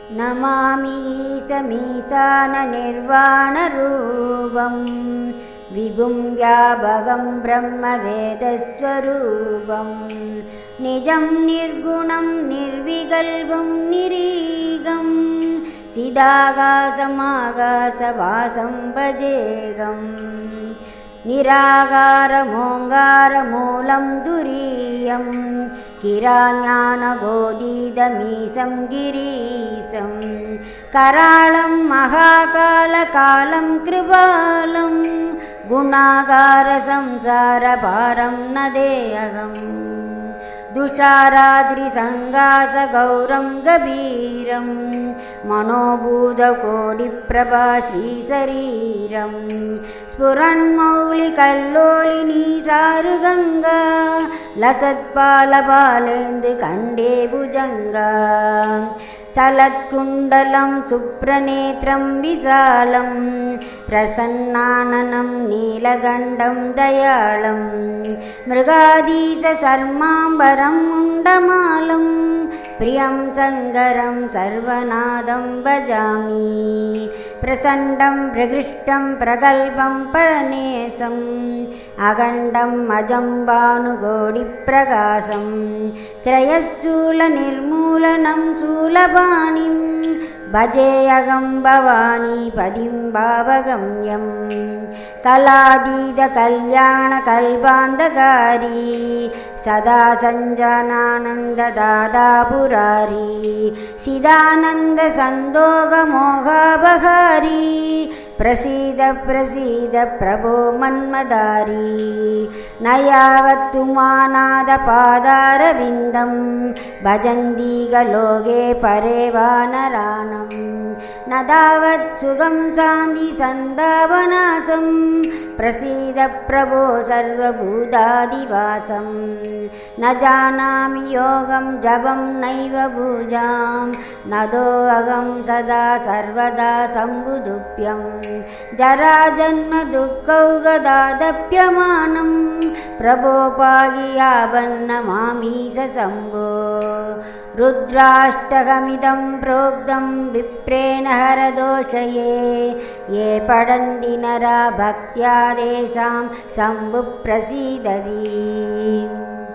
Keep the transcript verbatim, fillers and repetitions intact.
नमामि ईशमीशाननिर्वाणरूपं विभुं व्यापकं ब्रह्मवेदस्वरूपं निजं निर्गुणं निर्विकल्पं निरीगं चिदाकाशमाकाशवासं भजेऽहं निराकारमोङ्कारमूलं तुरीयं किराज्ञानगोदीदमीशं गिरीशं करालं महाकालकालं कृपालं गुणागारसंसारभारं नदेऽहम् दुषाराद्रिसङ्गासगौरं गभीरं मनोभूतकोटिप्रभा श्रीशरीरं स्फुरन्मौलिकल्लोलिनी सारुगङ्गा लसत्पालपालेन्दुकण्डे भुजङ्गा चलत्कुण्डलं सुप्रनेत्रं विशालं प्रसन्नाननं नीलगण्डं दयालं मृगाधीशचर्माम्बरं मुण्डमालं प्रियं शङ्करं सर्वनादं भजामि प्रचण्डं प्रकृष्टं प्रगल्भं परमेशम् अखण्डम् अजं भानुकोटिप्रकाशं त्रयशूलनिर्मूलनं शूलपाणिं भजेऽहं भवानीपतिं भावगम्यं कलातीतकल्याणकल्पान्तकारी सदा सञ्जनानन्ददाता पुरारी चिदानन्दसन्दोगमोहापहारी प्रसीद प्रसीद प्रभो मन्मदारी न यावत्तु मानादपादारविन्दं भजन्ति लोके परे वानराणं न तावत् सुखं शान्ति सन्तापनाशं प्रसीद प्रभो सर्वभूतादिवासं न जानामि योगं जपं नैव पूजां नदोऽहं सदा सर्वदा शम्भुतुभ्यं जराजन्म दुःखौगदादप्यमानं प्रभो पाहि यावन्नमामीश शम्भो रुद्राष्टकमिदं प्रोक्तं विप्रेण हरदोषये ये पठन्ति नरा भक्त्या तेषां शम्भुः प्रसीदति।